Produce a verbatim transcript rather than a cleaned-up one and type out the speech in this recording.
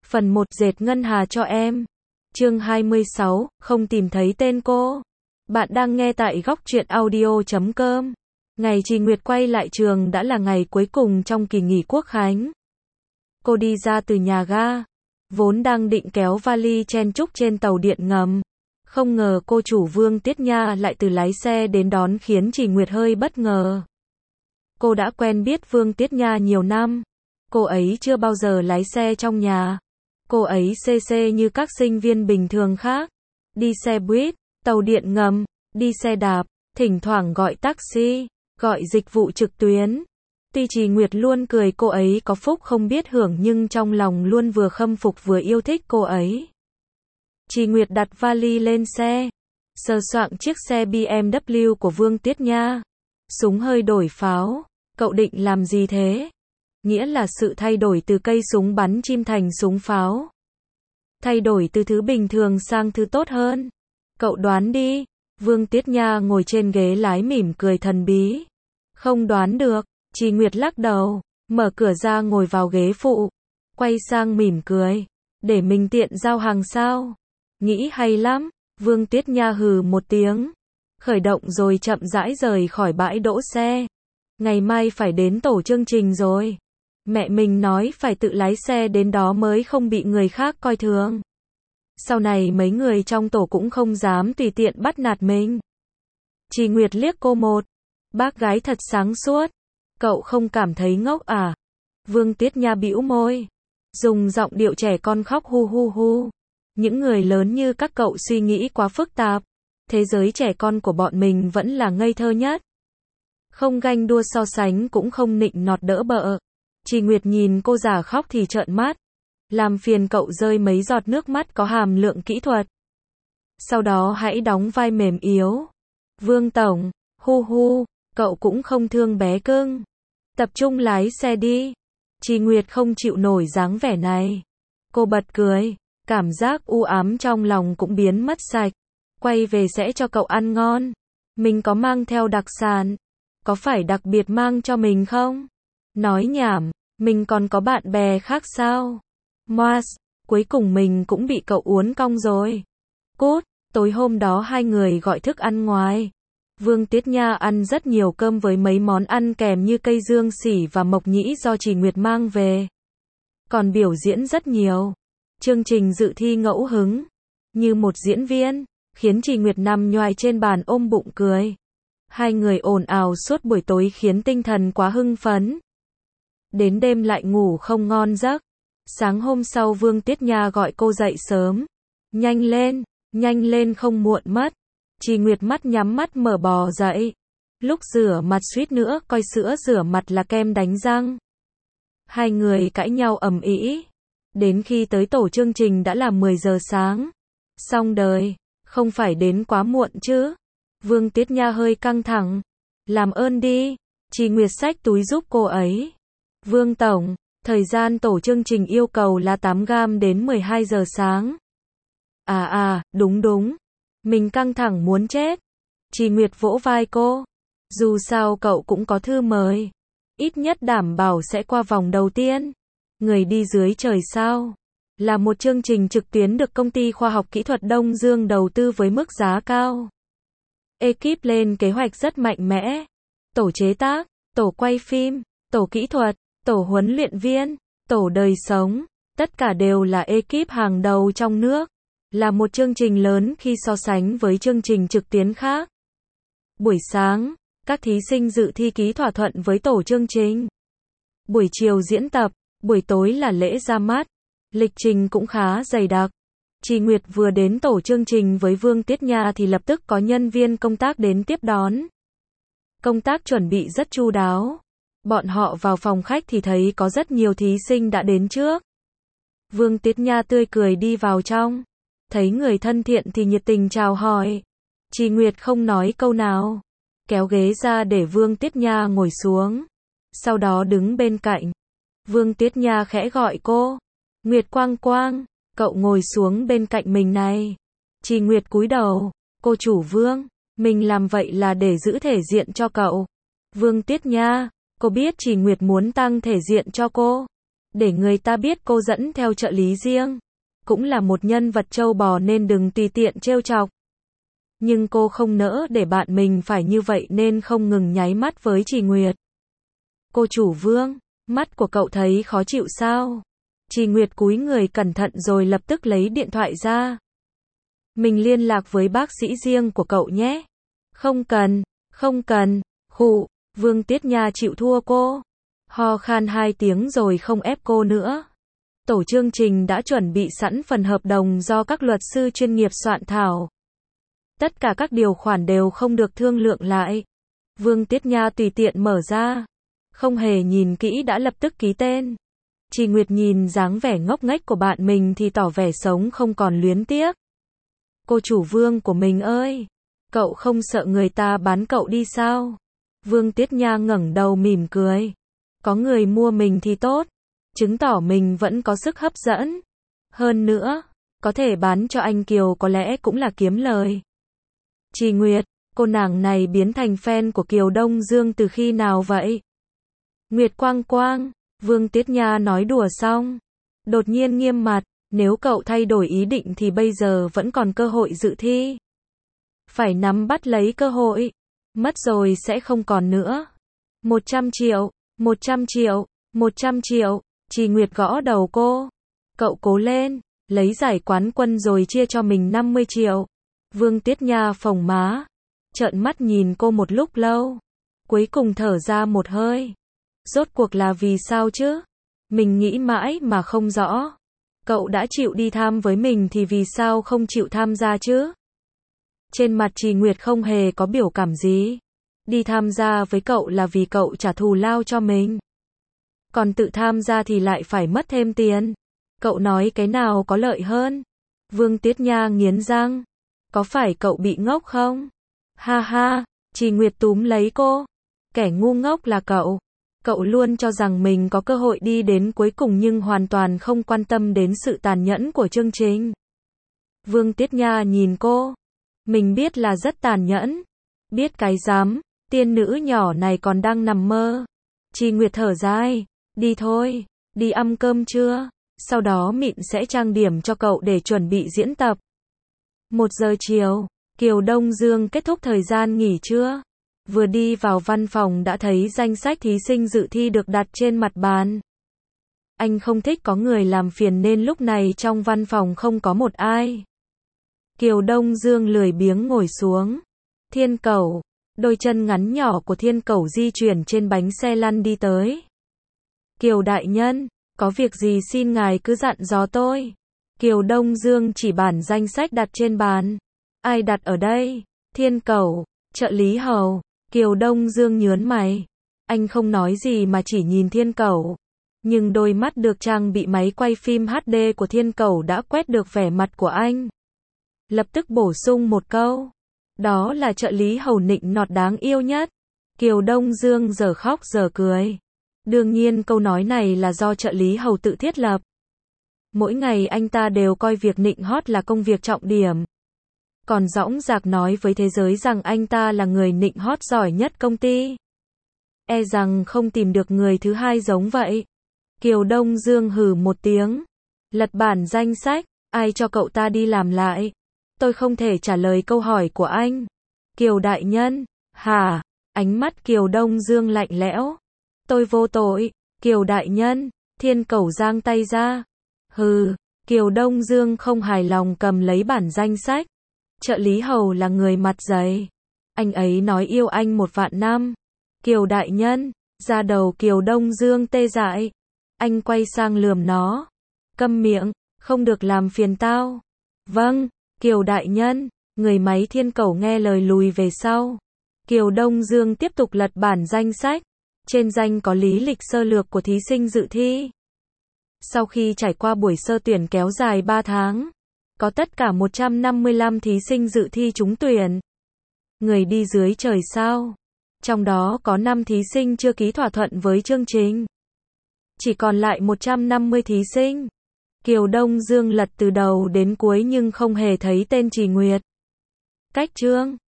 Phần một dệt ngân hà cho em. Chương hai mươi sáu, không tìm thấy tên cô. Bạn đang nghe tại góc truyện audio chấm com. Ngày Trì Nguyệt quay lại trường đã là ngày cuối cùng trong kỳ nghỉ quốc khánh. Cô đi ra từ nhà ga, vốn đang định kéo vali chen chúc trên tàu điện ngầm. Không ngờ cô chủ Vương Tiết Nha lại từ lái xe đến đón khiến Trì Nguyệt hơi bất ngờ. Cô đã quen biết Vương Tiết Nha nhiều năm. Cô ấy chưa bao giờ lái xe trong nhà. Cô ấy xê xê như các sinh viên bình thường khác. Đi xe buýt, tàu điện ngầm, đi xe đạp, thỉnh thoảng gọi taxi, gọi dịch vụ trực tuyến. Tuy Trì Nguyệt luôn cười cô ấy có phúc không biết hưởng nhưng trong lòng luôn vừa khâm phục vừa yêu thích cô ấy. Trì Nguyệt đặt vali lên xe, sờ soạng chiếc xe bê em vê của Vương Tiết Nha. Súng hơi đổi pháo, cậu định làm gì thế? Nghĩa là sự thay đổi từ cây súng bắn chim thành súng pháo. Thay đổi từ thứ bình thường sang thứ tốt hơn. Cậu đoán đi. Vương Tiết Nha ngồi trên ghế lái mỉm cười thần bí. Không đoán được. Trì Nguyệt lắc đầu, mở cửa ra ngồi vào ghế phụ. Quay sang mỉm cười. Để mình tiện giao hàng sao? Nghĩ hay lắm. Vương Tiết Nha hừ một tiếng. Khởi động rồi chậm rãi rời khỏi bãi đỗ xe. Ngày mai phải đến tổ chương trình rồi. Mẹ mình nói phải tự lái xe đến đó mới không bị người khác coi thường. Sau này mấy người trong tổ cũng không dám tùy tiện bắt nạt mình. Trì Nguyệt liếc cô một. Bác gái thật sáng suốt. Cậu không cảm thấy ngốc à? Vương Tiết Nha bĩu môi. Dùng giọng điệu trẻ con khóc hu hu hu. Những người lớn như các cậu suy nghĩ quá phức tạp. Thế giới trẻ con của bọn mình vẫn là ngây thơ nhất. Không ganh đua so sánh cũng không nịnh nọt đỡ bợ. Trì Nguyệt nhìn cô giả khóc thì trợn mắt. Làm phiền cậu rơi mấy giọt nước mắt có hàm lượng kỹ thuật. Sau đó hãy đóng vai mềm yếu. Vương Tổng, hu hu, cậu cũng không thương bé cưng. Tập trung lái xe đi. Trì Nguyệt không chịu nổi dáng vẻ này. Cô bật cười, cảm giác u ám trong lòng cũng biến mất sạch. Quay về sẽ cho cậu ăn ngon. Mình có mang theo đặc sản. Có phải đặc biệt mang cho mình không? Nói nhảm, mình còn có bạn bè khác sao? Moas, cuối cùng mình cũng bị cậu uốn cong rồi. Cút, tối hôm đó hai người gọi thức ăn ngoài. Vương Tiết Nha ăn rất nhiều cơm với mấy món ăn kèm như cây dương sỉ và mộc nhĩ do Trì Nguyệt mang về. Còn biểu diễn rất nhiều. Chương trình dự thi ngẫu hứng. Như một diễn viên, khiến Trì Nguyệt nằm nhoài trên bàn ôm bụng cười. Hai người ồn ào suốt buổi tối khiến tinh thần quá hưng phấn. Đến đêm lại ngủ không ngon giấc. Sáng hôm sau Vương Tiết Nha gọi cô dậy sớm. Nhanh lên, nhanh lên không muộn mất. Trì Nguyệt mắt nhắm mắt mở bò dậy. Lúc rửa mặt suýt nữa coi sữa rửa mặt là kem đánh răng. Hai người cãi nhau ầm ĩ. Đến khi tới tổ chương trình đã là mười giờ sáng. Xong đời, không phải đến quá muộn chứ. Vương Tiết Nha hơi căng thẳng. Làm ơn đi. Trì Nguyệt xách túi giúp cô ấy. Vương Tổng, thời gian tổ chương trình yêu cầu là tám gam đến mười hai giờ sáng. À à, đúng đúng. Mình căng thẳng muốn chết. Trì Nguyệt vỗ vai cô. Dù sao cậu cũng có thư mời. Ít nhất đảm bảo sẽ qua vòng đầu tiên. Người đi dưới trời sao? Là một chương trình trực tuyến được công ty khoa học kỹ thuật Đông Dương đầu tư với mức giá cao. Ekip lên kế hoạch rất mạnh mẽ. Tổ chế tác, tổ quay phim, tổ kỹ thuật, tổ huấn luyện viên, tổ đời sống, tất cả đều là ekip hàng đầu trong nước. Là một chương trình lớn khi so sánh với chương trình trực tuyến khác. Buổi sáng, các thí sinh dự thi ký thỏa thuận với tổ chương trình. Buổi chiều diễn tập, buổi tối là lễ ra mắt. Lịch trình cũng khá dày đặc. Trì Nguyệt vừa đến tổ chương trình với Vương Tiết Nha thì lập tức có nhân viên công tác đến tiếp đón. Công tác chuẩn bị rất chu đáo. Bọn họ vào phòng khách thì thấy có rất nhiều thí sinh đã đến trước. Vương Tiết Nha tươi cười đi vào trong. Thấy người thân thiện thì nhiệt tình chào hỏi. Trì Nguyệt không nói câu nào. Kéo ghế ra để Vương Tiết Nha ngồi xuống. Sau đó đứng bên cạnh. Vương Tiết Nha khẽ gọi cô. Nguyệt Quang Quang, cậu ngồi xuống bên cạnh mình này. Trì Nguyệt cúi đầu. Cô chủ Vương, mình làm vậy là để giữ thể diện cho cậu. Vương Tiết Nha, cô biết Trì Nguyệt muốn tăng thể diện cho cô. để người ta biết cô dẫn theo trợ lý riêng. Cũng là một nhân vật trâu bò nên đừng tùy tiện trêu chọc. Nhưng cô không nỡ để bạn mình phải như vậy nên không ngừng nháy mắt với Trì Nguyệt. Cô chủ Vương, mắt của cậu thấy khó chịu sao? Trì Nguyệt cúi người cẩn thận rồi lập tức lấy điện thoại ra. Mình liên lạc với bác sĩ riêng của cậu nhé. Không cần, không cần, khụ, Vương Tiết Nha chịu thua cô. Ho khan hai tiếng rồi không ép cô nữa. Tổ chương trình đã chuẩn bị sẵn phần hợp đồng do các luật sư chuyên nghiệp soạn thảo. Tất cả các điều khoản đều không được thương lượng lại. Vương Tiết Nha tùy tiện mở ra. Không hề nhìn kỹ đã lập tức ký tên. Trì Nguyệt nhìn dáng vẻ ngốc nghếch của bạn mình thì tỏ vẻ sống không còn luyến tiếc. Cô chủ Vương của mình ơi! Cậu không sợ người ta bán cậu đi sao? Vương Tiết Nha ngẩng đầu mỉm cười. Có người mua mình thì tốt. Chứng tỏ mình vẫn có sức hấp dẫn. Hơn nữa, có thể bán cho anh Kiều có lẽ cũng là kiếm lời. Trì Nguyệt, cô nàng này biến thành fan của Kiều Đông Dương từ khi nào vậy? Nguyệt Quang Quang, Vương Tiết Nha nói đùa xong. Đột nhiên nghiêm mặt, nếu cậu thay đổi ý định thì bây giờ vẫn còn cơ hội dự thi. Phải nắm bắt lấy cơ hội. Mất rồi sẽ không còn nữa. một trăm triệu, một trăm triệu, một trăm triệu. Trì Nguyệt gõ đầu cô. Cậu cố lên, lấy giải quán quân rồi chia cho mình năm mươi triệu. Vương Tiết Nha phồng má, trợn mắt nhìn cô một lúc lâu. Cuối cùng thở ra một hơi. Rốt cuộc là vì sao chứ? Mình nghĩ mãi mà không rõ. Cậu đã chịu đi tham với mình thì vì sao không chịu tham gia chứ? Trên mặt Trì Nguyệt không hề có biểu cảm gì. Đi tham gia với cậu là vì cậu trả thù lao cho mình. Còn tự tham gia thì lại phải mất thêm tiền. Cậu nói cái nào có lợi hơn? Vương Tiết Nha nghiến răng. Có phải cậu bị ngốc không? Ha ha, Trì Nguyệt túm lấy cô. Kẻ ngu ngốc là cậu. Cậu luôn cho rằng mình có cơ hội đi đến cuối cùng nhưng hoàn toàn không quan tâm đến sự tàn nhẫn của chương trình. Vương Tiết Nha nhìn cô. Mình biết là rất tàn nhẫn. Biết cái dám, tiên nữ nhỏ này còn đang nằm mơ. Trì Nguyệt thở dài. Đi thôi, đi ăn cơm trưa. Sau đó Mịn sẽ trang điểm cho cậu để chuẩn bị diễn tập. Một giờ chiều, Kiều Đông Dương kết thúc thời gian nghỉ trưa. Vừa đi vào văn phòng đã thấy danh sách thí sinh dự thi được đặt trên mặt bàn. Anh không thích có người làm phiền nên lúc này trong văn phòng không có một ai. Kiều Đông Dương lười biếng ngồi xuống. Thiên Cẩu, đôi chân ngắn nhỏ của Thiên Cẩu di chuyển trên bánh xe lăn đi tới. Kiều đại nhân, có việc gì xin ngài cứ dặn dò tôi. Kiều Đông Dương chỉ bản danh sách đặt trên bàn. Ai đặt ở đây? Thiên Cẩu, trợ lý hầu. Kiều Đông Dương nhớn mày. Anh không nói gì mà chỉ nhìn Thiên Cẩu. Nhưng đôi mắt được trang bị máy quay phim hát đê của Thiên Cẩu đã quét được vẻ mặt của anh. Lập tức bổ sung một câu. Đó là trợ lý hầu nịnh nọt đáng yêu nhất. Kiều Đông Dương giờ khóc giờ cười. Đương nhiên câu nói này là do trợ lý hầu tự thiết lập. Mỗi ngày anh ta đều coi việc nịnh hót là công việc trọng điểm. Còn dõng dạc nói với thế giới rằng anh ta là người nịnh hót giỏi nhất công ty. E rằng không tìm được người thứ hai giống vậy. Kiều Đông Dương hừ một tiếng. Lật bản danh sách, ai cho cậu ta đi làm lại? Tôi không thể trả lời câu hỏi của anh. Kiều đại nhân, hả? Ánh mắt Kiều Đông Dương lạnh lẽo. Tôi vô tội. Kiều đại nhân, Thiên Cẩu giang tay ra. Hừ, Kiều Đông Dương không hài lòng cầm lấy bản danh sách. Trợ lý hầu là người mặt dày. Anh ấy nói yêu anh một vạn năm. Kiều đại nhân, da đầu Kiều Đông Dương tê dại. Anh quay sang lườm nó. Câm miệng, không được làm phiền tao. Vâng, Kiều đại nhân, người máy Thiên Cẩu nghe lời lùi về sau. Kiều Đông Dương tiếp tục lật bản danh sách. Trên danh có lý lịch sơ lược của thí sinh dự thi. Sau khi trải qua buổi sơ tuyển kéo dài ba tháng, có tất cả một trăm năm mươi lăm thí sinh dự thi trúng tuyển. Người đi dưới trời sao? Trong đó có năm thí sinh chưa ký thỏa thuận với chương trình. Chỉ còn lại một trăm năm mươi thí sinh. Kiều Đông Dương lật từ đầu đến cuối nhưng không hề thấy tên Trì Nguyệt. Cách chương